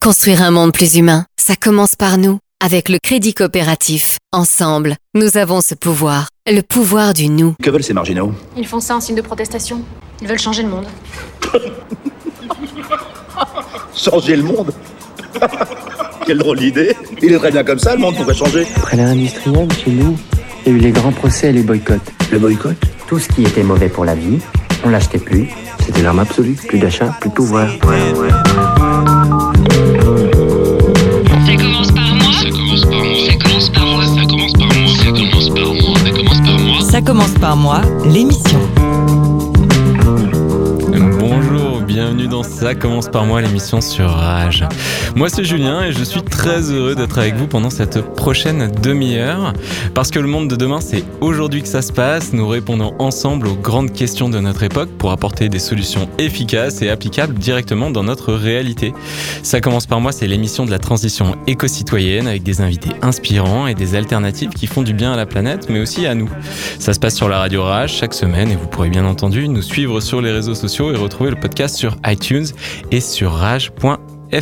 Construire un monde plus humain, ça commence par nous. Avec le Crédit Coopératif, ensemble, nous avons ce pouvoir, le pouvoir du nous. Que veulent ces marginaux ? Ils font ça en signe de protestation. Ils veulent changer le monde. Changer le monde ? Quelle drôle d'idée. Il est très bien comme ça, le monde pourrait changer. Après l'ère industrielle, chez nous, il y a eu les grands procès et les boycotts. Le boycott ? Tout ce qui était mauvais pour la vie, on l'achetait plus. C'était l'arme absolue. Plus d'achat, plus de pouvoir. Ça commence par moi, l'émission. Bonjour, bienvenue dans Ça commence par moi, l'émission sur Rage. Moi c'est Julien et je suis très heureux d'être avec vous pendant cette prochaine demi-heure. Parce que le monde de demain, c'est aujourd'hui que ça se passe. Nous répondons ensemble aux grandes questions de notre époque pour apporter des solutions efficaces et applicables directement dans notre réalité. Ça commence par moi, c'est l'émission de la transition éco-citoyenne avec des invités inspirants et des alternatives qui font du bien à la planète mais aussi à nous. Ça se passe sur la radio Rage chaque semaine et vous pourrez bien entendu nous suivre sur les réseaux sociaux et retrouver le podcast sur iTunes et sur rage.fr.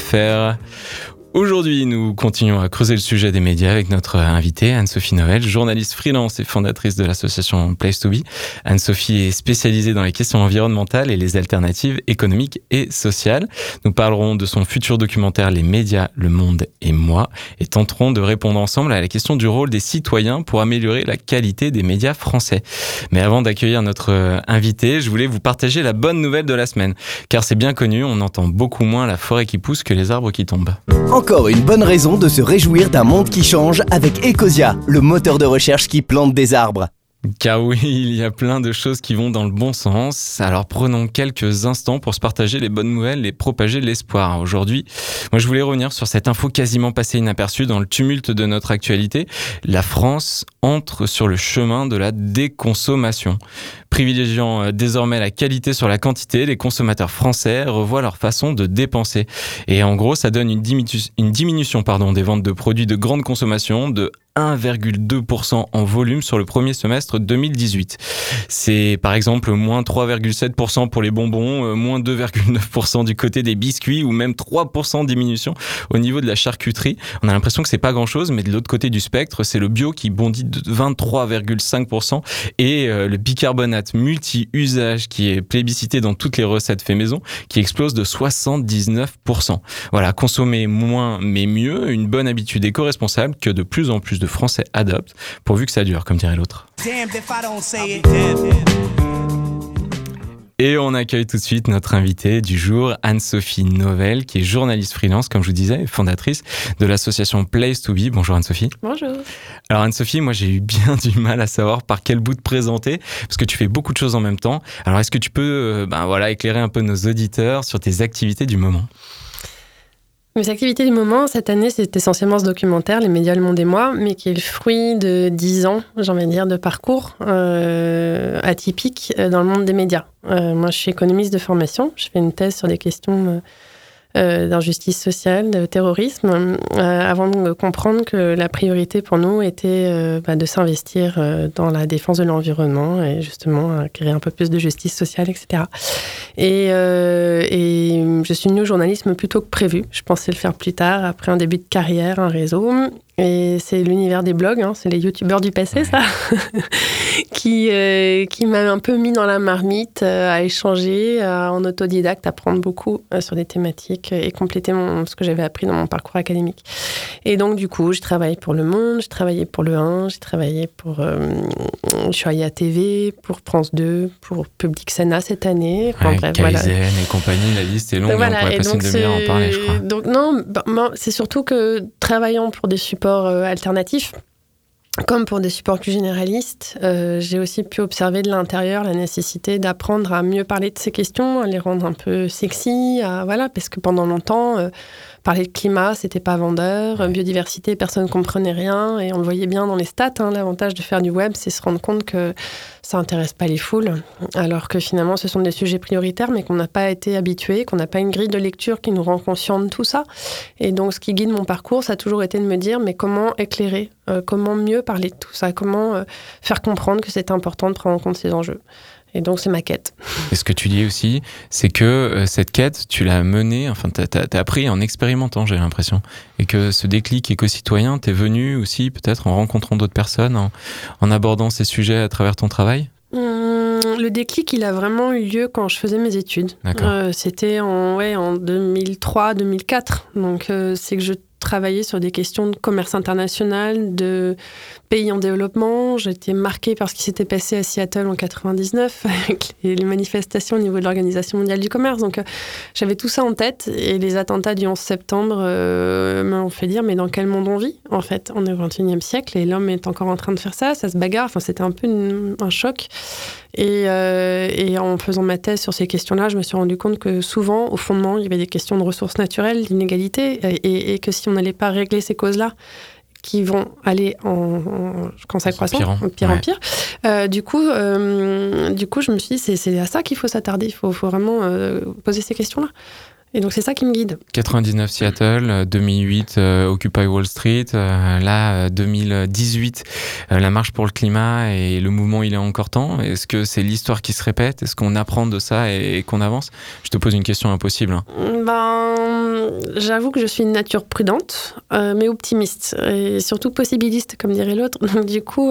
Aujourd'hui, nous continuons à creuser le sujet des médias avec notre invitée Anne-Sophie Novelle, journaliste freelance et fondatrice de l'association Place to Be. Anne-Sophie est spécialisée dans les questions environnementales et les alternatives économiques et sociales. Nous parlerons de son futur documentaire Les médias, le monde et moi et tenterons de répondre ensemble à la question du rôle des citoyens pour améliorer la qualité des médias français. Mais avant d'accueillir notre invitée, je voulais vous partager la bonne nouvelle de la semaine. Car c'est bien connu, on entend beaucoup moins la forêt qui pousse que les arbres qui tombent. Encore une bonne raison de se réjouir d'un monde qui change avec Ecosia, le moteur de recherche qui plante des arbres. Car oui, il y a plein de choses qui vont dans le bon sens. Alors prenons quelques instants pour se partager les bonnes nouvelles et propager l'espoir. Aujourd'hui, moi je voulais revenir sur cette info quasiment passée inaperçue dans le tumulte de notre actualité. La France entre sur le chemin de la déconsommation. Privilégiant désormais la qualité sur la quantité, les consommateurs français revoient leur façon de dépenser. Et en gros, ça donne une diminution des ventes de produits de grande consommation de 1,2% en volume sur le premier semestre 2018. C'est par exemple moins 3,7% pour les bonbons, moins 2,9% du côté des biscuits ou même 3% de diminution au niveau de la charcuterie. On a l'impression que c'est pas grand-chose, mais de l'autre côté du spectre, c'est le bio qui bondit de 23,5% et le bicarbonate multi-usage qui est plébiscité dans toutes les recettes fait maison qui explose de 79%. Voilà, consommer moins mais mieux, une bonne habitude éco-responsable que de plus en plus de Français adoptent, pourvu que ça dure, comme dirait l'autre. Et on accueille tout de suite notre invitée du jour, Anne-Sophie Novelle, qui est journaliste freelance, comme je vous disais, et fondatrice de l'association Place to Be. Bonjour Anne-Sophie. Bonjour. Alors Anne-Sophie, moi j'ai eu bien du mal à savoir par quel bout te présenter, parce que tu fais beaucoup de choses en même temps. Alors est-ce que tu peux éclairer un peu nos auditeurs sur tes activités du moment ? Mes activités du moment, cette année, c'est essentiellement ce documentaire, Les médias, le monde et moi, mais qui est le fruit de 10 ans, j'ai envie de dire, de parcours atypique dans le monde des médias. Moi, je suis économiste de formation. Je fais une thèse sur des questions d'injustice sociale, de terrorisme, avant de comprendre que la priorité pour nous était de s'investir dans la défense de l'environnement et justement créer un peu plus de justice sociale, etc. Et je suis venue au journalisme plutôt que prévu. Je pensais le faire plus tard, après un début de carrière, un réseau. Et c'est l'univers des blogs, c'est les youtubeurs du passé, ça, qui m'a un peu mis dans la marmite à échanger, en autodidacte, apprendre beaucoup sur des thématiques et compléter ce que j'avais appris dans mon parcours académique. Et donc, du coup, je travaille pour Le Monde, j'ai travaillé pour Le 1, j'ai travaillé pour Choya TV, pour France 2, pour Public Sénat cette année. Enfin, bref, Kaizen et compagnie, la liste est longue, on pourrait passer une demi-heure à en parler, je crois. Donc non, c'est surtout que travaillant pour des supports alternatifs, comme pour des supports plus généralistes, j'ai aussi pu observer de l'intérieur la nécessité d'apprendre à mieux parler de ces questions, à les rendre un peu sexy, parce que pendant longtemps, parler de climat, c'était pas vendeur, biodiversité, personne ne comprenait rien, et on le voyait bien dans les stats, l'avantage de faire du web, c'est se rendre compte que ça intéresse pas les foules, alors que finalement, ce sont des sujets prioritaires, mais qu'on n'a pas été habitués, qu'on n'a pas une grille de lecture qui nous rend conscients de tout ça. Et donc, ce qui guide mon parcours, ça a toujours été de me dire, mais comment éclairer, comment mieux parler de tout ça, comment faire comprendre que c'est important de prendre en compte ces enjeux. Et donc, c'est ma quête. Et ce que tu dis aussi, c'est que cette quête, tu l'as menée, enfin, t'as appris en expérimentant, j'ai l'impression. Et que ce déclic éco-citoyen, t'es venu aussi peut-être en rencontrant d'autres personnes, en abordant ces sujets à travers ton travail ? Le déclic, il a vraiment eu lieu quand je faisais mes études. C'était en 2003-2004. Donc, c'est que je travaillais sur des questions de commerce international, de pays en développement. J'étais marquée par ce qui s'était passé à Seattle en 99, avec les manifestations au niveau de l'Organisation mondiale du commerce. Donc, j'avais tout ça en tête. Et les attentats du 11 septembre m'ont fait dire, mais dans quel monde on vit, en fait ? On est au XXIe siècle et l'homme est encore en train de faire ça se bagarre. Enfin, c'était un peu un choc. Et en faisant ma thèse sur ces questions-là, je me suis rendu compte que souvent, au fondement, il y avait des questions de ressources naturelles, d'inégalité, et que si on n'allait pas régler ces causes-là, qui vont aller quand ça croissant, de pire en pire. Du coup, je me suis dit, c'est à ça qu'il faut s'attarder. Il faut vraiment poser ces questions-là. Et donc, c'est ça qui me guide. 99 Seattle, 2008 Occupy Wall Street, là 2018 la marche pour le climat et le mouvement il est encore temps. Est-ce que c'est l'histoire qui se répète ? Est-ce qu'on apprend de ça et qu'on avance ? Je te pose une question impossible. J'avoue que je suis une nature prudente, mais optimiste et surtout possibiliste, comme dirait l'autre. Donc, du coup,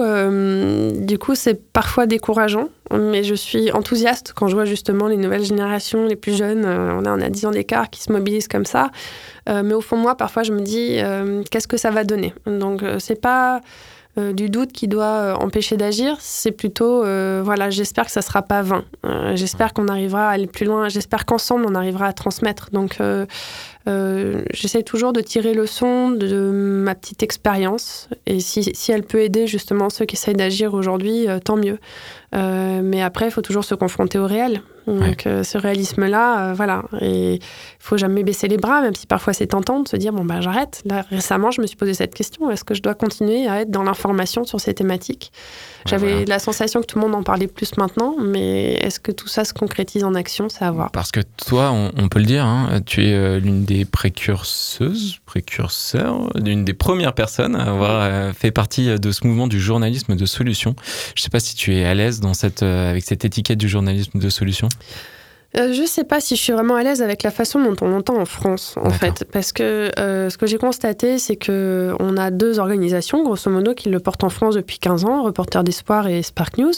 c'est parfois décourageant. Mais je suis enthousiaste quand je vois justement les nouvelles générations, les plus jeunes, on a 10 ans d'écart, qui se mobilisent comme ça. Mais au fond de moi, parfois, je me dis, qu'est-ce que ça va donner ? Donc, c'est pas du doute qui doit empêcher d'agir, c'est plutôt, j'espère que ça sera pas vain. J'espère qu'on arrivera à aller plus loin, j'espère qu'ensemble, on arrivera à transmettre. Donc, j'essaie toujours de tirer leçon de ma petite expérience. Et si elle peut aider justement ceux qui essayent d'agir aujourd'hui, tant mieux. Mais après, il faut toujours se confronter au réel. Donc, ce réalisme-là, Et il faut jamais baisser les bras, même si parfois c'est tentant de se dire, j'arrête. Là, récemment, je me suis posé cette question. Est-ce que je dois continuer à être dans l'information sur ces thématiques ? J'avais la sensation que tout le monde en parlait plus maintenant, mais est-ce que tout ça se concrétise en action ? C'est à voir. Parce que toi, on peut le dire, tu es l'une des précurseurs, l'une des premières personnes à avoir fait partie de ce mouvement du journalisme de solution. Je ne sais pas si tu es à l'aise avec cette étiquette du journalisme de solution. Je ne sais pas si je suis vraiment à l'aise avec la façon dont on l'entend en France, en fait. Parce que ce que j'ai constaté, c'est qu'on a 2 organisations, grosso modo, qui le portent en France depuis 15 ans, Reporters d'Espoir et Spark News,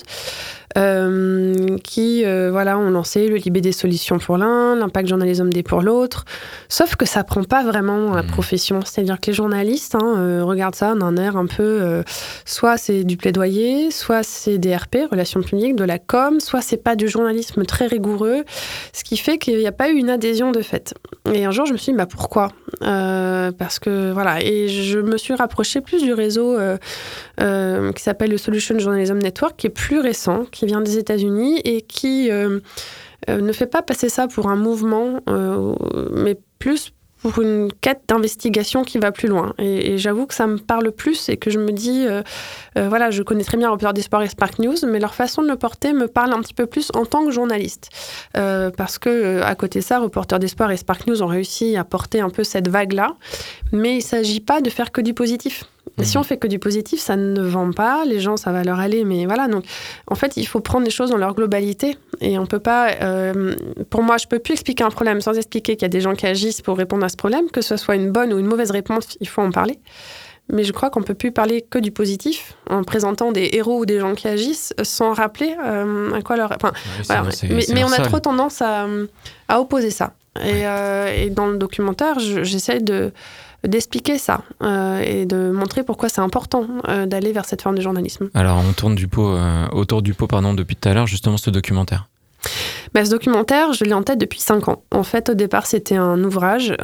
qui ont lancé le Libé des solutions pour l'un, l'Impact Journalism Day pour l'autre. Sauf que ça ne prend pas vraiment dans la profession. C'est-à-dire que les journalistes regardent ça d'un air un peu... soit c'est du plaidoyer, soit c'est des RP, relations publiques, de la com, soit c'est pas du journalisme très rigoureux. Ce qui fait qu'il n'y a pas eu une adhésion de fait. Et un jour, je me suis dit, pourquoi ? Parce que, et je me suis rapprochée plus du réseau qui s'appelle le Solution Journalism Network, qui est plus récent, qui vient des États-Unis et qui ne fait pas passer ça pour un mouvement, mais plus pour une quête d'investigation qui va plus loin. Et j'avoue que ça me parle plus et que je me dis, je connais très bien Reporters d'Espoir et Spark News, mais leur façon de le porter me parle un petit peu plus en tant que journaliste. Parce que, à côté de ça, Reporters d'Espoir et Spark News ont réussi à porter un peu cette vague-là, mais il ne s'agit pas de faire que du positif. Et si on fait que du positif, ça ne vend pas, les gens, ça va leur aller, mais voilà. Donc, en fait, il faut prendre les choses dans leur globalité. Et on peut pas... pour moi, je peux plus expliquer un problème sans expliquer qu'il y a des gens qui agissent pour répondre à ce problème, que ce soit une bonne ou une mauvaise réponse, il faut en parler. Mais je crois qu'on peut plus parler que du positif, en présentant des héros ou des gens qui agissent, sans rappeler à quoi leur... Mais on a trop tendance à opposer ça. Et dans le documentaire, j'essaie d'expliquer ça et de montrer pourquoi c'est important d'aller vers cette forme de journalisme. Alors, on tourne autour du pot depuis tout à l'heure, justement, ce documentaire. Ce documentaire, je l'ai en tête depuis 5 ans. En fait, au départ, c'était un ouvrage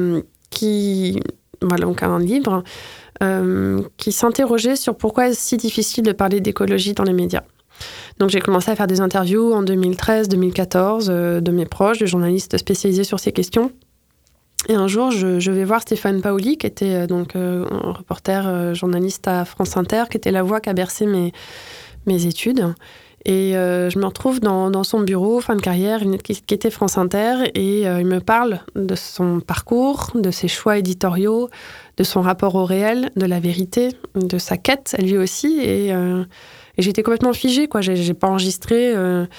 donc un livre qui s'interrogeait sur pourquoi est-ce si difficile de parler d'écologie dans les médias. Donc j'ai commencé à faire des interviews en 2013-2014 de mes proches, de journalistes spécialisés sur ces questions. Et un jour, je vais voir Stéphane Paoli, qui était un reporter journaliste à France Inter, qui était la voix qui a bercé mes études. Et je me retrouve dans son bureau, fin de carrière, qui était France Inter, et il me parle de son parcours, de ses choix éditoriaux, de son rapport au réel, de la vérité, de sa quête, lui aussi. Et j'étais complètement figée, quoi. J'ai pas enregistré,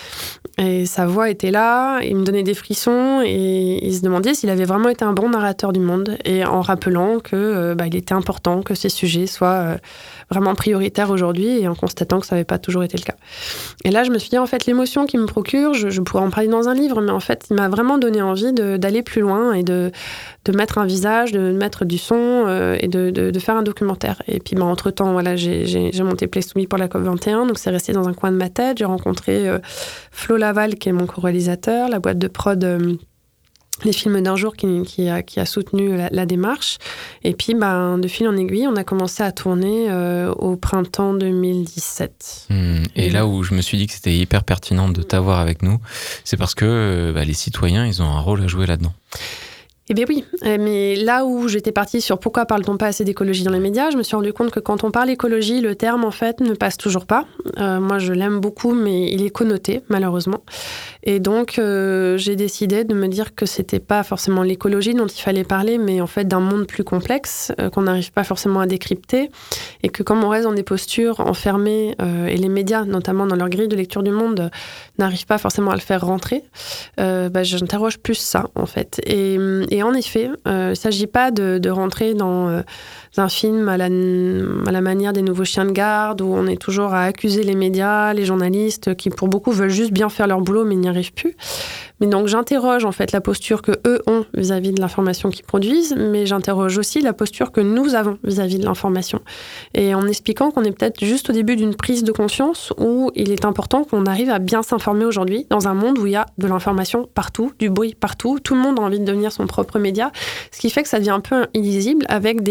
et sa voix était là, il me donnait des frissons, et il se demandait s'il avait vraiment été un bon narrateur du monde, et en rappelant que il était important que ces sujets soient vraiment prioritaires aujourd'hui, et en constatant que ça n'avait pas toujours été le cas. Et là, je me suis dit, en fait, l'émotion qu'il me procure, je pourrais en parler dans un livre, mais en fait, il m'a vraiment donné envie d'aller plus loin et de mettre un visage, de mettre du son et de faire un documentaire. Et puis, entre-temps, voilà, j'ai monté Place to Me pour la COP21, donc c'est resté dans un coin de ma tête. J'ai rencontré Flo Laval, qui est mon co-réalisateur, la boîte de prod Les Films d'un jour qui a soutenu la démarche. Et puis, de fil en aiguille, on a commencé à tourner au printemps 2017. Et là où je me suis dit que c'était hyper pertinent de t'avoir avec nous, c'est parce que les citoyens, ils ont un rôle à jouer là-dedans. Eh bien oui, mais là où j'étais partie sur pourquoi parle-t-on pas assez d'écologie dans les médias, je me suis rendu compte que quand on parle écologie, le terme en fait ne passe toujours pas. Moi je l'aime beaucoup, mais il est connoté malheureusement. Et donc j'ai décidé de me dire que c'était pas forcément l'écologie dont il fallait parler, mais en fait d'un monde plus complexe qu'on n'arrive pas forcément à décrypter, et que comme on reste dans des postures enfermées et les médias, notamment dans leur grille de lecture du monde, n'arrivent pas forcément à le faire rentrer, j'interroge plus ça en fait. Et en effet, il ne s'agit pas de rentrer dans un film à la manière des Nouveaux Chiens de garde, où on est toujours à accuser les médias, les journalistes, qui pour beaucoup veulent juste bien faire leur boulot, mais n'y arrivent plus. Mais donc j'interroge en fait la posture que eux ont vis-à-vis de l'information qu'ils produisent, mais j'interroge aussi la posture que nous avons vis-à-vis de l'information. Et en expliquant qu'on est peut-être juste au début d'une prise de conscience où il est important qu'on arrive à bien s'informer aujourd'hui dans un monde où il y a de l'information partout, du bruit partout, tout le monde a envie de devenir son propre média, ce qui fait que ça devient un peu illisible avec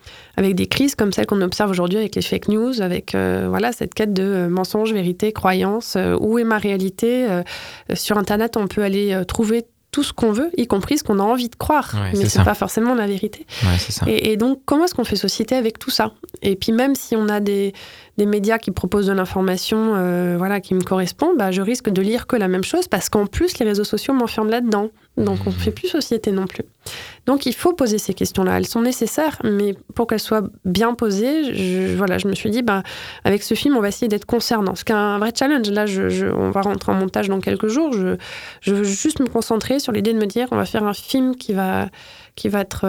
des crises comme celles qu'on observe aujourd'hui avec les fake news, avec cette quête de mensonges, vérité, croyances. Où est ma réalité ? Sur Internet, on peut aller trouver tout ce qu'on veut, y compris ce qu'on a envie de croire, mais c'est pas forcément la vérité. Ouais, c'est ça. Et donc, comment est-ce qu'on fait société avec tout ça ? Et puis même si on a des médias qui proposent de l'information qui me correspond, je risque de lire que la même chose, parce qu'en plus, les réseaux sociaux m'enferment là-dedans. Donc, on ne fait plus société non plus. Donc, il faut poser ces questions-là. Elles sont nécessaires, mais pour qu'elles soient bien posées, je me suis dit, avec ce film, on va essayer d'être concernant. Ce qui est un vrai challenge. Là, on va rentrer en montage dans quelques jours. Je veux juste me concentrer sur l'idée de me dire, on va faire un film qui va être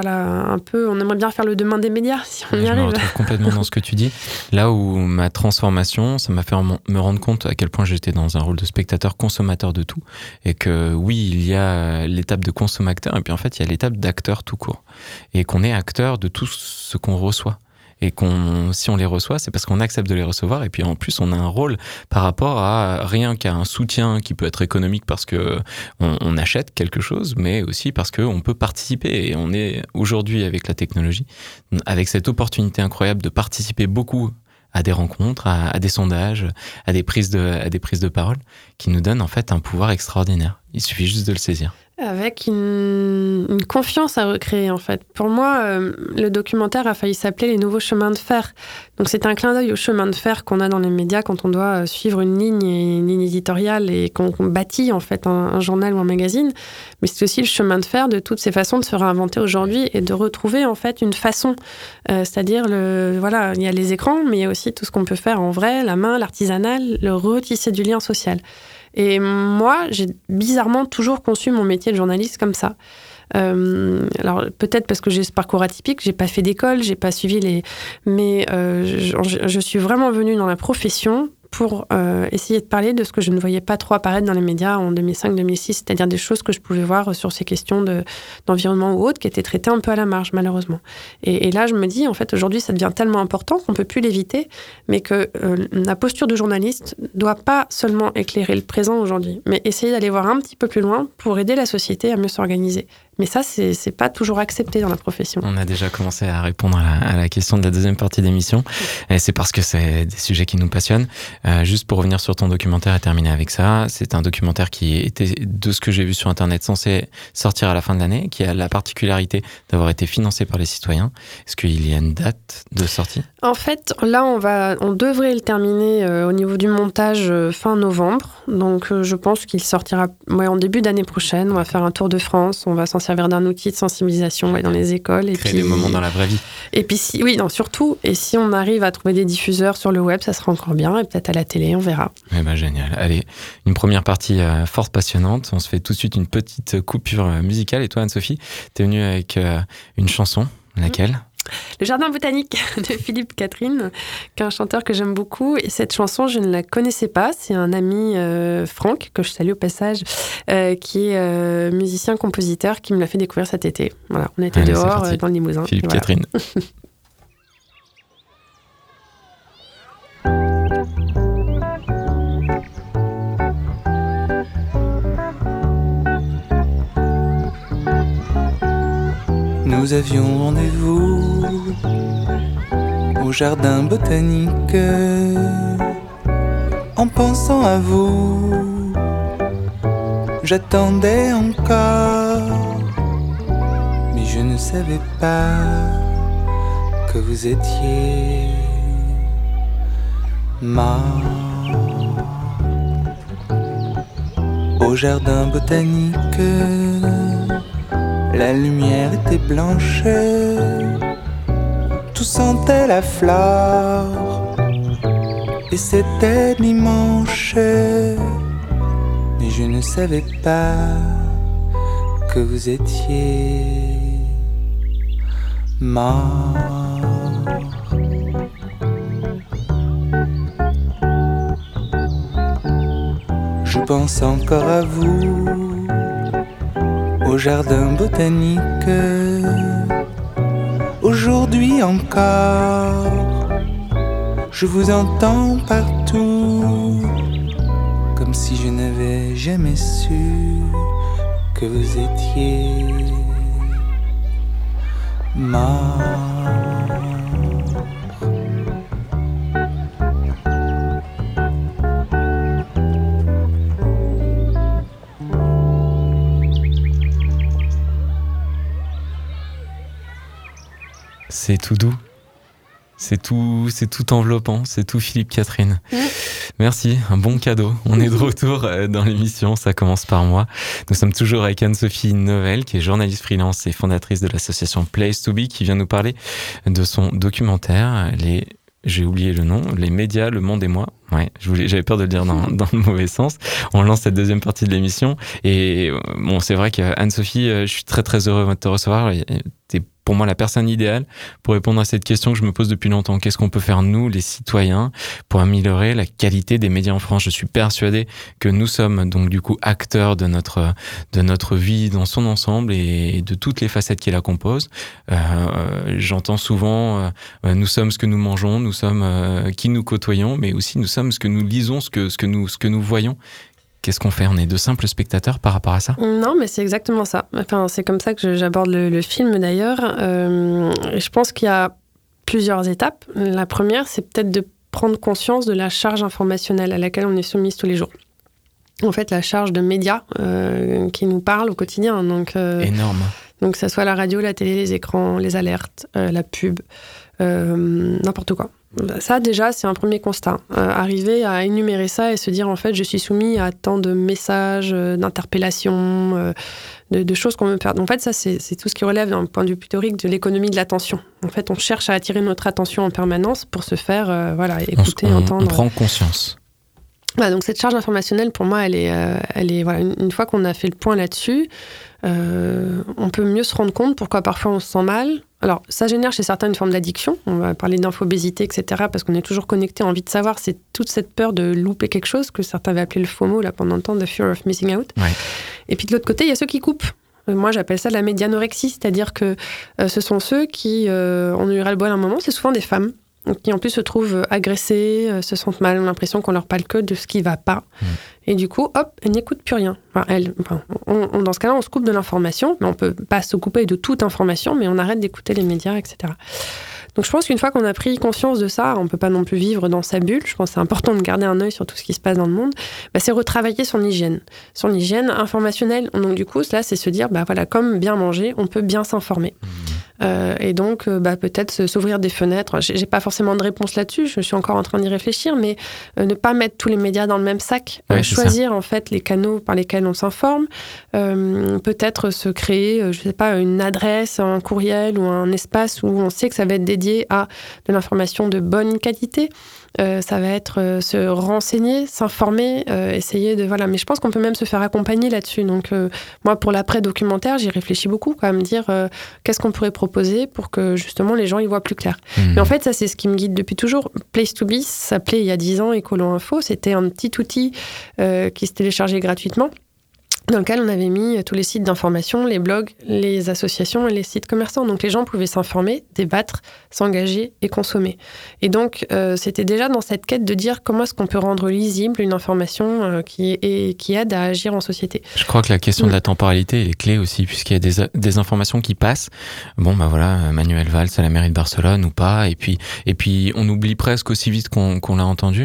un peu... On aimerait bien faire le demain des médias, si on y arrive. Je me retrouve complètement dans ce que tu dis. Là où ma transformation, ça m'a fait me rendre compte à quel point j'étais dans un rôle de spectateur, consommateur de tout. Et que oui, il y a l'étape de consommateur, et puis en fait, il y a l'étape d'acteur tout court. Et qu'on est acteur de tout ce qu'on reçoit. Et si on les reçoit, c'est parce qu'on accepte de les recevoir. Et puis en plus, on a un rôle par rapport à rien qu'à un soutien qui peut être économique parce que on achète quelque chose, mais aussi parce qu'on peut participer. Et on est aujourd'hui avec la technologie, avec cette opportunité incroyable de participer beaucoup à des rencontres, à des sondages, à des prises de parole, qui nous donnent en fait un pouvoir extraordinaire. Il suffit juste de le saisir. Avec une confiance à recréer, en fait. Pour moi, le documentaire a failli s'appeler « Les nouveaux chemins de fer ». Donc, c'est un clin d'œil au chemin de fer qu'on a dans les médias quand on doit suivre une ligne éditoriale et qu'on bâtit, en fait, un journal ou un magazine. Mais c'est aussi le chemin de fer de toutes ces façons de se réinventer aujourd'hui et de retrouver, en fait, une façon. C'est-à-dire, il y a les écrans, mais il y a aussi tout ce qu'on peut faire en vrai, la main, l'artisanal, le retisser du lien social. Et moi, j'ai bizarrement toujours conçu mon métier de journaliste comme ça. Alors peut-être parce que j'ai ce parcours atypique, j'ai pas fait d'école, j'ai pas suivi mais je suis vraiment venue dans la profession pour essayer de parler de ce que je ne voyais pas trop apparaître dans les médias en 2005-2006, c'est-à-dire des choses que je pouvais voir sur ces questions d'environnement ou autres qui étaient traitées un peu à la marge, malheureusement. Et là, je me dis, en fait, aujourd'hui, ça devient tellement important qu'on ne peut plus l'éviter, mais que la posture de journaliste ne doit pas seulement éclairer le présent aujourd'hui, mais essayer d'aller voir un petit peu plus loin pour aider la société à mieux s'organiser. Mais ça, c'est pas toujours accepté dans la profession. On a déjà commencé à répondre à la question de la deuxième partie d'émission. Et c'est parce que c'est des sujets qui nous passionnent. Juste pour revenir sur ton documentaire et terminer avec ça, c'est un documentaire qui était, de ce que j'ai vu sur Internet, censé sortir à la fin de l'année, qui a la particularité d'avoir été financé par les citoyens. Est-ce qu'il y a une date de sortie ? En fait, là, on devrait le terminer au niveau du montage fin novembre. Donc, je pense qu'il sortira en début d'année prochaine. On va faire un tour de France. On va s'en servir servir d'un outil de sensibilisation dans les écoles. Et créer des moments dans la vraie vie. Et puis, surtout. Et si on arrive à trouver des diffuseurs sur le web, ça sera encore bien. Et peut-être à la télé, on verra. Eh ben, génial. Allez, une première partie fort passionnante. On se fait tout de suite une petite coupure musicale. Et toi, Anne-Sophie, t'es venue avec une chanson. Laquelle ? Le Jardin botanique de Philippe Catherine, qui est un chanteur que j'aime beaucoup. Et cette chanson, je ne la connaissais pas. C'est un ami, Franck, que je salue au passage, qui est musicien-compositeur, qui me l'a fait découvrir cet été. Voilà, on était dehors dans le Limousin. Philippe Catherine. Nous avions rendez-vous au jardin botanique en pensant à vous. J'attendais encore, mais je ne savais pas que vous étiez mort. Au jardin botanique, la lumière était blanche, tout sentait la flore, et c'était dimanche, mais je ne savais pas que vous étiez mort. Je pense encore à vous au jardin botanique, aujourd'hui encore, je vous entends partout, comme si je n'avais jamais su que vous étiez mort. C'est tout doux, c'est tout enveloppant, c'est tout Philippe Catherine. Merci, un bon cadeau. On est de retour dans l'émission, ça commence par moi. Nous sommes toujours avec Anne-Sophie Novelle, qui est journaliste freelance et fondatrice de l'association Place to Be, qui vient nous parler de son documentaire, j'ai oublié le nom, Les médias, le monde et moi. Ouais, j'avais peur de le dire dans le mauvais sens. On lance cette deuxième partie de l'émission. Et bon, c'est vrai qu'Anne-Sophie, je suis très très heureux de te recevoir. T'es pour moi la personne idéale pour répondre à cette question que je me pose depuis longtemps. Qu'est-ce qu'on peut faire, nous, les citoyens, pour améliorer la qualité des médias en France ? Je suis persuadé que nous sommes donc du coup acteurs de notre vie dans son ensemble et de toutes les facettes qui la composent. J'entends souvent nous sommes ce que nous mangeons, nous sommes qui nous côtoyons, mais aussi nous sommes ce que nous lisons, ce que nous voyons. Qu'est-ce qu'on fait ? On est de simples spectateurs par rapport à ça ? Non, mais c'est exactement ça. Enfin, c'est comme ça que j'aborde le film d'ailleurs. Je pense qu'il y a plusieurs étapes. La première, c'est peut-être de prendre conscience de la charge informationnelle à laquelle on est soumise tous les jours. En fait, la charge de médias qui nous parlent au quotidien. Donc, énorme. Donc, que ça soit la radio, la télé, les écrans, les alertes, la pub, n'importe quoi. Ça, déjà, c'est un premier constat. Arriver à énumérer ça et se dire, en fait, je suis soumis à tant de messages, d'interpellations, de choses qu'on me perd. En fait, ça, c'est tout ce qui relève d'un point de vue plus théorique de l'économie de l'attention. En fait, on cherche à attirer notre attention en permanence pour se faire écouter, entendre. On prend conscience. Voilà, donc cette charge informationnelle, pour moi, elle est voilà, une fois qu'on a fait le point là-dessus, on peut mieux se rendre compte pourquoi parfois on se sent mal. Alors, ça génère chez certains une forme d'addiction. On va parler d'infobésité, etc., parce qu'on est toujours connecté, envie de savoir. C'est toute cette peur de louper quelque chose que certains avaient appelé le FOMO là, pendant le temps, the fear of missing out. Ouais. Et puis de l'autre côté, il y a ceux qui coupent. Moi, j'appelle ça la médianorexie, c'est-à-dire que ce sont ceux qui ont eu ras-le-bol à un moment. C'est souvent des femmes qui en plus se trouvent agressées, se sentent mal, ont l'impression qu'on leur parle que de ce qui va pas. Et du coup, hop, elles n'écoutent plus rien. Dans ce cas-là, on se coupe de l'information, mais on peut pas se couper de toute information, mais on arrête d'écouter les médias, etc. Donc je pense qu'une fois qu'on a pris conscience de ça, on peut pas non plus vivre dans sa bulle. Je pense que c'est important de garder un œil sur tout ce qui se passe dans le monde. C'est retravailler son hygiène informationnelle. Donc du coup, là, c'est se dire, voilà, comme bien manger, on peut bien s'informer. Et donc, peut-être s'ouvrir des fenêtres. J'ai pas forcément de réponse là-dessus, je suis encore en train d'y réfléchir, mais ne pas mettre tous les médias dans le même sac. Choisir, en fait, les canaux par lesquels on s'informe. Peut-être se créer, je sais pas, une adresse, un courriel ou un espace où on sait que ça va être dédié à de l'information de bonne qualité. Ça va être se renseigner, s'informer, essayer de... Voilà. Mais je pense qu'on peut même se faire accompagner là-dessus. Donc, moi, pour l'après-documentaire, j'y réfléchis beaucoup, à me dire qu'est-ce qu'on pourrait proposer pour que, justement, les gens y voient plus clair. Mais en fait, ça, c'est ce qui me guide depuis toujours. Place to Be s'appelait il y a 10 ans Écolo Info. C'était un petit outil qui se téléchargeait gratuitement, dans lequel on avait mis tous les sites d'information, les blogs, les associations et les sites commerçants. Donc les gens pouvaient s'informer, débattre, s'engager et consommer. Et donc c'était déjà dans cette quête de dire comment est-ce qu'on peut rendre lisible une information qui aide à agir en société. Je crois que la question de la temporalité est clé aussi, puisqu'il y a des informations qui passent. Bon, Manuel Valls à la mairie de Barcelone ou pas, et puis on oublie presque aussi vite qu'on l'a entendu.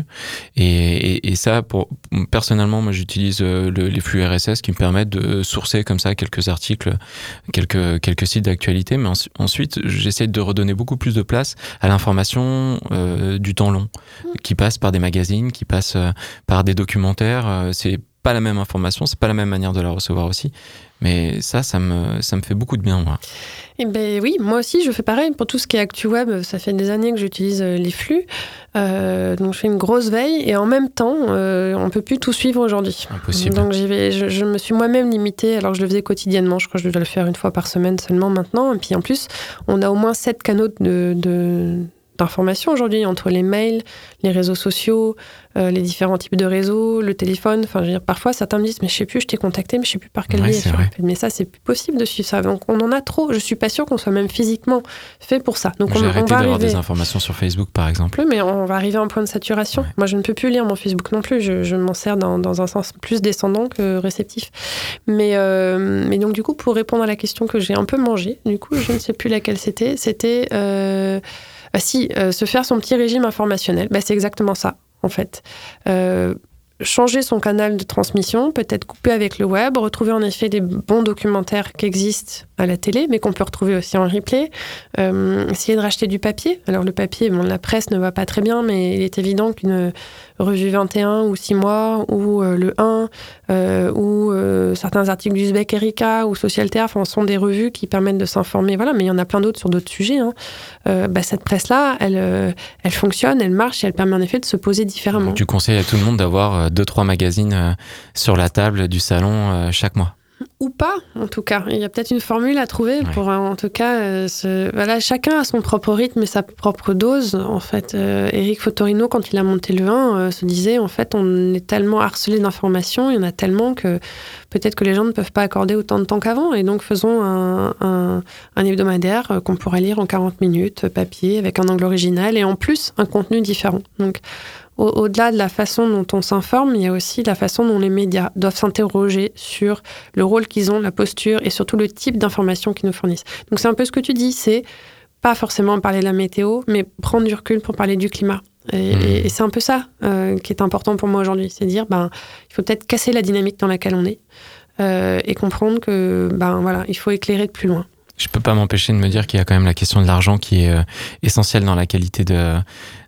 Et ça, personnellement, moi j'utilise les flux RSS qui me permettent de sourcer comme ça quelques articles, quelques sites d'actualité, mais ensuite j'essaie de redonner beaucoup plus de place à l'information du temps long, qui passe par des magazines, qui passe par des documentaires. C'est pas la même information, c'est pas la même manière de la recevoir aussi, mais ça me fait beaucoup de bien, moi. Eh ben oui, moi aussi je fais pareil pour tout ce qui est ActuWeb. Ça fait des années que j'utilise les flux, donc je fais une grosse veille et en même temps on peut plus tout suivre aujourd'hui. Impossible. Donc je me suis moi-même limitée, alors que je le faisais quotidiennement. Je crois que je dois le faire une fois par semaine seulement maintenant. Et puis en plus, on a au moins 7 canaux d'information aujourd'hui, entre les mails, les réseaux sociaux, les différents types de réseaux, le téléphone. Enfin, je veux dire, parfois, certains me disent « mais je sais plus, je t'ai contacté, mais je sais plus par quel biais ». Mais ça, c'est plus possible de suivre ça. Donc, on en a trop. Je suis pas sûre qu'on soit même physiquement fait pour ça. Donc, j'ai arrêté d'avoir des informations sur Facebook, par exemple. Mais on va arriver à un point de saturation. Ouais. Moi, je ne peux plus lire mon Facebook non plus. Je m'en sers dans un sens plus descendant que réceptif. Mais donc, du coup, pour répondre à la question que j'ai un peu mangée, du coup, je ne sais plus laquelle c'était. C'était... se faire son petit régime informationnel, c'est exactement ça, en fait. Changer son canal de transmission, peut-être couper avec le web, retrouver en effet des bons documentaires qui existent à la télé, mais qu'on peut retrouver aussi en replay. Essayer de racheter du papier. Alors le papier, la presse ne va pas très bien, mais il est évident qu'une revue 21 ou 6 mois, ou le 1, ou certains articles d'Uzbek Erika ou Social Terre, sont des revues qui permettent de s'informer. Voilà, mais il y en a plein d'autres sur d'autres sujets. Cette presse-là, elle fonctionne, elle marche, et elle permet en effet de se poser différemment. Donc, tu conseilles à tout le monde d'avoir 2-3 magazines sur la table du salon chaque mois? Ou pas, en tout cas. Il y a peut-être une formule à trouver pour, en tout cas, chacun a son propre rythme et sa propre dose. En fait, Éric Fotorino, quand il a monté le 1, se disait, en fait, on est tellement harcelé d'informations, il y en a tellement que peut-être que les gens ne peuvent pas accorder autant de temps qu'avant. Et donc, faisons un hebdomadaire qu'on pourrait lire en 40 minutes, papier, avec un angle original, et en plus, un contenu différent. Donc, au-delà de la façon dont on s'informe, il y a aussi la façon dont les médias doivent s'interroger sur le rôle qu'ils ont, la posture et surtout le type d'information qu'ils nous fournissent. Donc c'est un peu ce que tu dis, c'est pas forcément parler de la météo, mais prendre du recul pour parler du climat. Et c'est un peu ça qui est important pour moi aujourd'hui, c'est dire il faut peut-être casser la dynamique dans laquelle on est et comprendre que il faut éclairer de plus loin. Je peux pas m'empêcher de me dire qu'il y a quand même la question de l'argent qui est essentielle dans la qualité de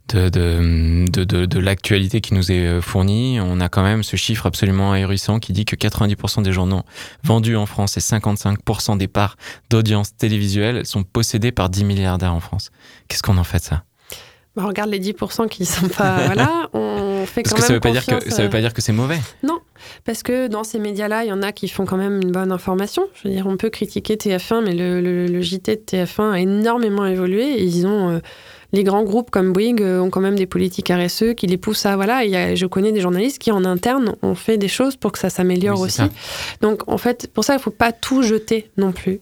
l'actualité qui nous est fournie. On a quand même ce chiffre absolument ahurissant qui dit que 90% des journaux vendus en France et 55% des parts d'audience télévisuelle sont possédées par 10 milliardaires en France. Qu'est-ce qu'on en fait de ça ? Regarde les 10% qui sont pas... Voilà, on fait parce quand que même ça veut pas dire que c'est mauvais. Non, parce que dans ces médias-là, il y en a qui font quand même une bonne information. Je veux dire, on peut critiquer TF1, mais le JT de TF1 a énormément évolué. Et ils ont... les grands groupes comme Bouygues ont quand même des politiques RSE qui les poussent à... Voilà, je connais des journalistes qui, en interne, ont fait des choses pour que ça s'améliore aussi. Ça. Donc, en fait, pour ça, il ne faut pas tout jeter non plus.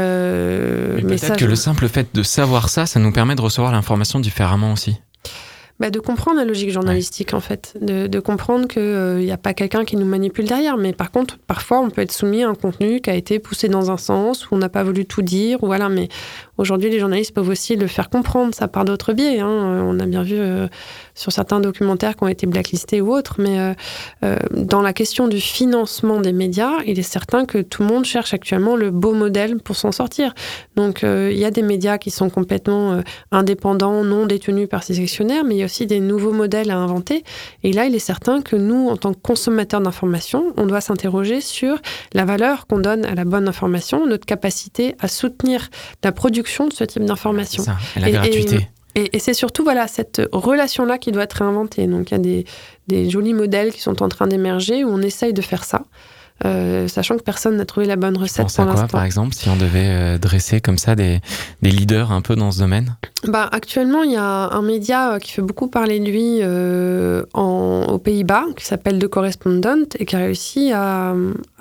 Mais peut-être que le simple fait de savoir ça nous permet de recevoir l'information différemment aussi. De comprendre la logique journalistique, en fait. De comprendre qu'il n'y a pas quelqu'un qui nous manipule derrière. Mais par contre, parfois, on peut être soumis à un contenu qui a été poussé dans un sens, où on n'a pas voulu tout dire. Voilà. Mais aujourd'hui, les journalistes peuvent aussi le faire comprendre, ça par d'autres biais. On a bien vu sur certains documentaires qui ont été blacklistés ou autres. Mais dans la question du financement des médias, il est certain que tout le monde cherche actuellement le beau modèle pour s'en sortir. Donc, il y a des médias qui sont complètement indépendants, non détenus par ces actionnaires, mais il y a aussi des nouveaux modèles à inventer. Et là, il est certain que nous, en tant que consommateurs d'information, on doit s'interroger sur la valeur qu'on donne à la bonne information, notre capacité à soutenir la production de ce type d'information. C'est ça, et la gratuité. Et c'est surtout cette relation-là qui doit être réinventée. Donc, il y a des jolis modèles qui sont en train d'émerger où on essaye de faire ça. Sachant que personne n'a trouvé la bonne recette pour l'instant. Par exemple, si on devait dresser comme ça des leaders un peu dans ce domaine? Actuellement, il y a un média qui fait beaucoup parler de lui aux Pays-Bas, qui s'appelle The Correspondent, et qui a réussi à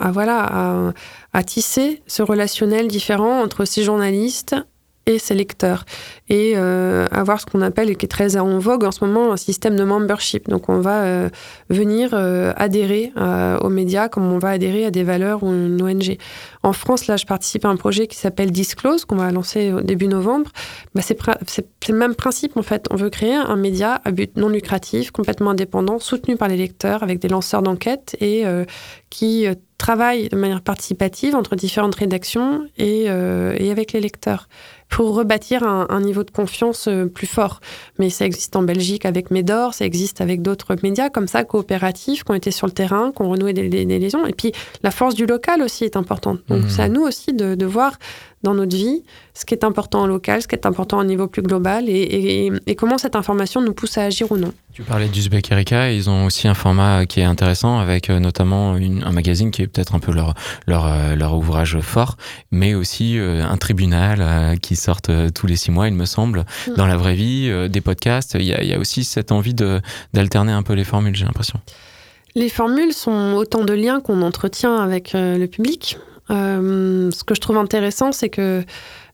tisser ce relationnel différent entre ces journalistes et ses lecteurs, et avoir ce qu'on appelle, et qui est très en vogue en ce moment, un système de membership. Donc on va venir adhérer aux médias comme on va adhérer à des valeurs ou une ONG. En France, là, je participe à un projet qui s'appelle Disclose, qu'on va lancer au début novembre. C'est le même principe, en fait. On veut créer un média à but non lucratif, complètement indépendant, soutenu par les lecteurs, avec des lanceurs d'enquête, et qui travaille de manière participative entre différentes rédactions et avec les lecteurs, pour rebâtir un niveau de confiance plus fort. Mais ça existe en Belgique avec Médor, ça existe avec d'autres médias comme ça, coopératifs, qui ont été sur le terrain, qui ont renoué des liaisons. Et puis, la force du local aussi est importante. Donc, c'est à nous aussi de voir dans notre vie ce qui est important en local, ce qui est important au niveau plus global, et comment cette information nous pousse à agir ou non. Tu parlais d'Uzbek Erika, ils ont aussi un format qui est intéressant, avec notamment un magazine qui est peut-être un peu leur ouvrage fort, mais aussi un tribunal qui sort tous les 6 mois, il me semble, dans la vraie vie, des podcasts. Il y a aussi cette envie d'alterner un peu les formules, j'ai l'impression. Les formules sont autant de liens qu'on entretient avec le public. Ce que je trouve intéressant, c'est que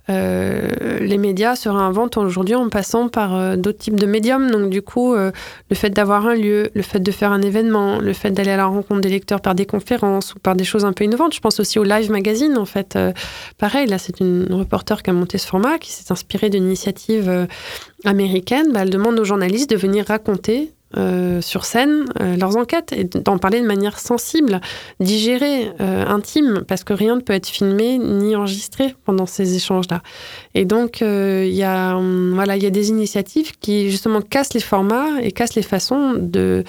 les médias se réinventent aujourd'hui en passant par d'autres types de médiums. Donc du coup, le fait d'avoir un lieu, le fait de faire un événement, le fait d'aller à la rencontre des lecteurs par des conférences ou par des choses un peu innovantes. Je pense aussi au Live Magazine, en fait. Pareil, là, c'est une reporter qui a monté ce format, qui s'est inspirée d'une initiative américaine. Elle demande aux journalistes de venir raconter sur scène leurs enquêtes, et d'en parler de manière sensible, digérée, intime, parce que rien ne peut être filmé ni enregistré pendant ces échanges-là. Et donc, il y a des initiatives qui, justement, cassent les formats et cassent les façons de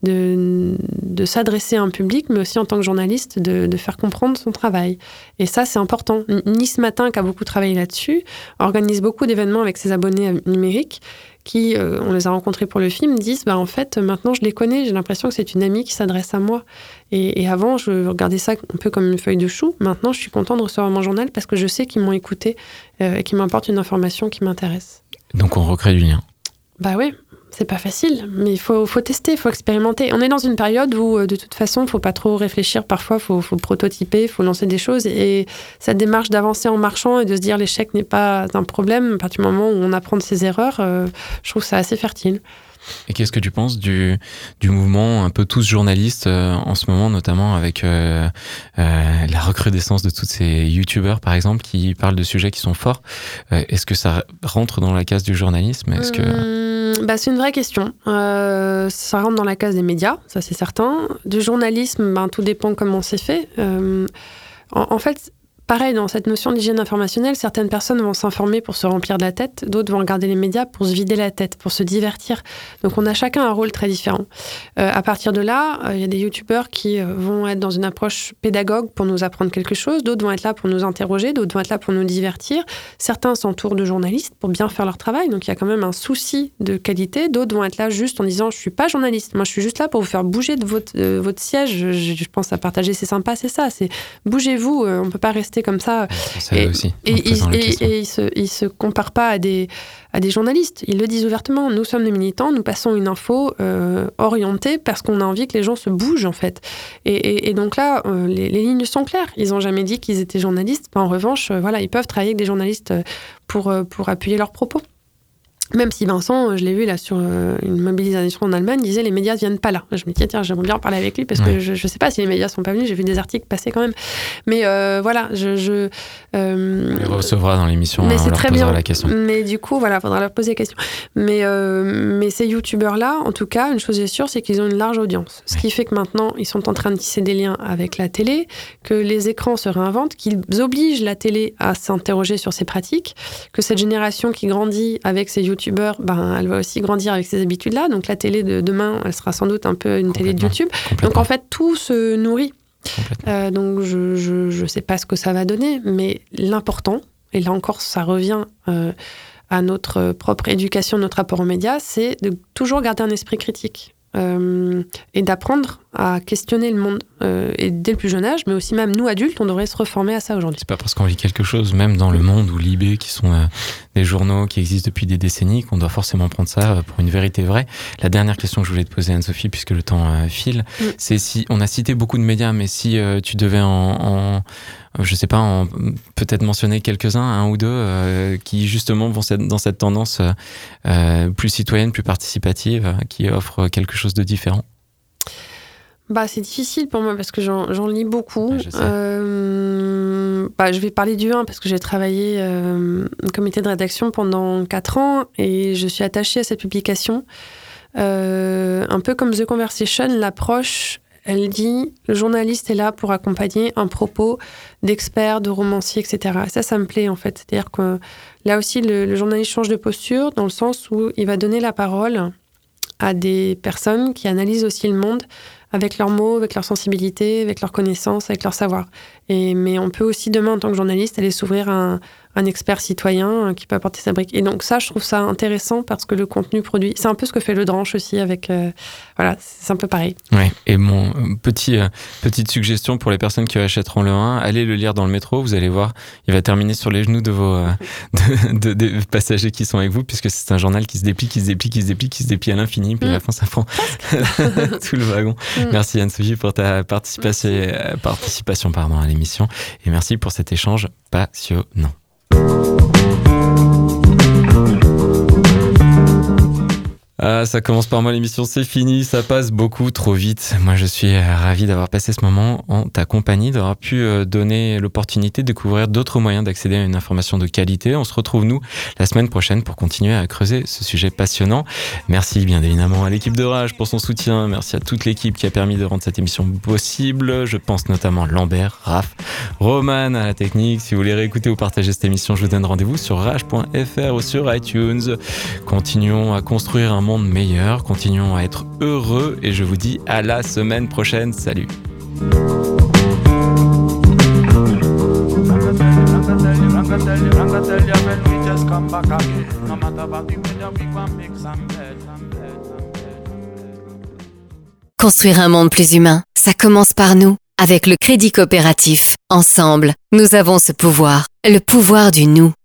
s'adresser à un public, mais aussi en tant que journaliste, de faire comprendre son travail. Et ça, c'est important. Nice Matin, qui a beaucoup travaillé là-dessus, organise beaucoup d'événements avec ses abonnés numériques, qui, on les a rencontrés pour le film, disent en fait, maintenant je les connais, j'ai l'impression que c'est une amie qui s'adresse à moi. Et avant, je regardais ça un peu comme une feuille de chou. Maintenant, je suis contente de recevoir mon journal parce que je sais qu'ils m'ont écouté et qu'ils m'apportent une information qui m'intéresse. Donc on recrée du lien. Oui, c'est pas facile, mais il faut tester, il faut expérimenter. On est dans une période où, de toute façon, il ne faut pas trop réfléchir. Parfois, il faut prototyper, il faut lancer des choses. Et cette démarche d'avancer en marchant et de se dire l'échec n'est pas un problème, à partir du moment où on apprend de ses erreurs, je trouve ça assez fertile. Et qu'est-ce que tu penses du mouvement un peu tous journalistes en ce moment, notamment avec la recrudescence de tous ces youtubeurs, par exemple, qui parlent de sujets qui sont forts? Est-ce que ça rentre dans la case du journalisme? C'est une vraie question. Ça rentre dans la case des médias, ça c'est certain. Du journalisme, tout dépend comment c'est fait. En fait, pareil, dans cette notion d'hygiène informationnelle, certaines personnes vont s'informer pour se remplir de la tête, d'autres vont regarder les médias pour se vider la tête, pour se divertir. Donc on a chacun un rôle très différent. À partir de là, il y a des youtubeurs qui vont être dans une approche pédagogue pour nous apprendre quelque chose, d'autres vont être là pour nous interroger, d'autres vont être là pour nous divertir. Certains s'entourent de journalistes pour bien faire leur travail, donc il y a quand même un souci de qualité. D'autres vont être là juste en disant « je suis pas journaliste, moi je suis juste là pour vous faire bouger de votre siège, je pense à partager, c'est sympa, c'est ça, c'est bougez-vous, on peut pas rester comme ça. » Et ils se comparent pas à des journalistes. Ils le disent ouvertement. Nous sommes des militants, nous passons une info orientée parce qu'on a envie que les gens se bougent, en fait. Et donc là, les lignes sont claires. Ils n'ont jamais dit qu'ils étaient journalistes. En revanche, ils peuvent travailler avec des journalistes pour appuyer leurs propos. Même si Vincent, je l'ai vu là sur une mobilisation en Allemagne, disait les médias ne viennent pas là. Je me dis tiens, j'aimerais bien parler avec lui parce que je sais pas si les médias sont pas venus. J'ai vu des articles passer quand même. Mais voilà, on les recevra dans l'émission. Mais on c'est leur très posera bien. la question. Mais du coup, voilà, faudra leur poser la question. Mais ces youtubeurs là, en tout cas, une chose est sûre, c'est qu'ils ont une large audience. Ce qui fait que maintenant, ils sont en train de tisser des liens avec la télé, que les écrans se réinventent, qu'ils obligent la télé à s'interroger sur ses pratiques, que cette génération qui grandit avec ces youtubeurs, elle va aussi grandir avec ces habitudes-là. Donc la télé de demain, elle sera sans doute un peu une télé de YouTube. Donc en fait, tout se nourrit. Donc je sais pas ce que ça va donner, mais l'important, et là encore, ça revient à notre propre éducation, notre rapport aux médias, c'est de toujours garder un esprit critique. Et d'apprendre à questionner le monde et dès le plus jeune âge, mais aussi même nous adultes, on devrait se reformer à ça aujourd'hui. C'est pas parce qu'on lit quelque chose, même dans Le Monde ou Libé, qui sont des journaux qui existent depuis des décennies, qu'on doit forcément prendre ça pour une vérité vraie. La dernière question que je voulais te poser, Anne-Sophie, puisque le temps file, c'est si on a cité beaucoup de médias, mais si tu devais je sais pas, peut-être mentionner quelques-uns, un ou deux, qui justement vont dans cette tendance plus citoyenne, plus participative, qui offre quelque chose de différent. C'est difficile pour moi parce que j'en lis beaucoup. Je sais. Je vais parler du 1 parce que j'ai travaillé au comité de rédaction pendant 4 ans et je suis attachée à cette publication. Un peu comme The Conversation, l'approche, elle dit le journaliste est là pour accompagner un propos d'expert, de romancier, etc. Ça me plaît en fait. C'est-à-dire que là aussi, le journaliste change de posture dans le sens où il va donner la parole à des personnes qui analysent aussi le monde avec leurs mots, avec leur sensibilité, avec leurs connaissances, avec leur savoir. Mais on peut aussi demain, en tant que journaliste, aller s'ouvrir à un expert citoyen qui peut apporter sa brique. Et donc ça, je trouve ça intéressant parce que le contenu produit... C'est un peu ce que fait Le Dranche aussi avec... voilà, c'est un peu pareil. Ouais. Et mon petite suggestion pour les personnes qui achèteront le 1, allez le lire dans le métro, vous allez voir, il va terminer sur les genoux de vos des passagers qui sont avec vous, puisque c'est un journal qui se déplie à l'infini, puis à la fin, ça prend tout le wagon. Merci Anne-Sophie pour ta participation à l'émission, et merci pour cet échange passionnant. Ah, ça commence par moi, l'émission, c'est fini, ça passe beaucoup trop vite. Moi, je suis ravi d'avoir passé ce moment en ta compagnie, d'avoir pu donner l'opportunité de découvrir d'autres moyens d'accéder à une information de qualité. On se retrouve, nous, la semaine prochaine pour continuer à creuser ce sujet passionnant. Merci bien évidemment à l'équipe de Rage pour son soutien. Merci à toute l'équipe qui a permis de rendre cette émission possible. Je pense notamment à Lambert, Raph, Roman à la technique. Si vous voulez réécouter ou partager cette émission, je vous donne rendez-vous sur rage.fr ou sur iTunes. Continuons à construire un monde meilleur, continuons à être heureux et je vous dis à la semaine prochaine. Salut. Construire un monde plus humain, ça commence par nous. Avec le Crédit Coopératif, ensemble, nous avons ce pouvoir, le pouvoir du nous.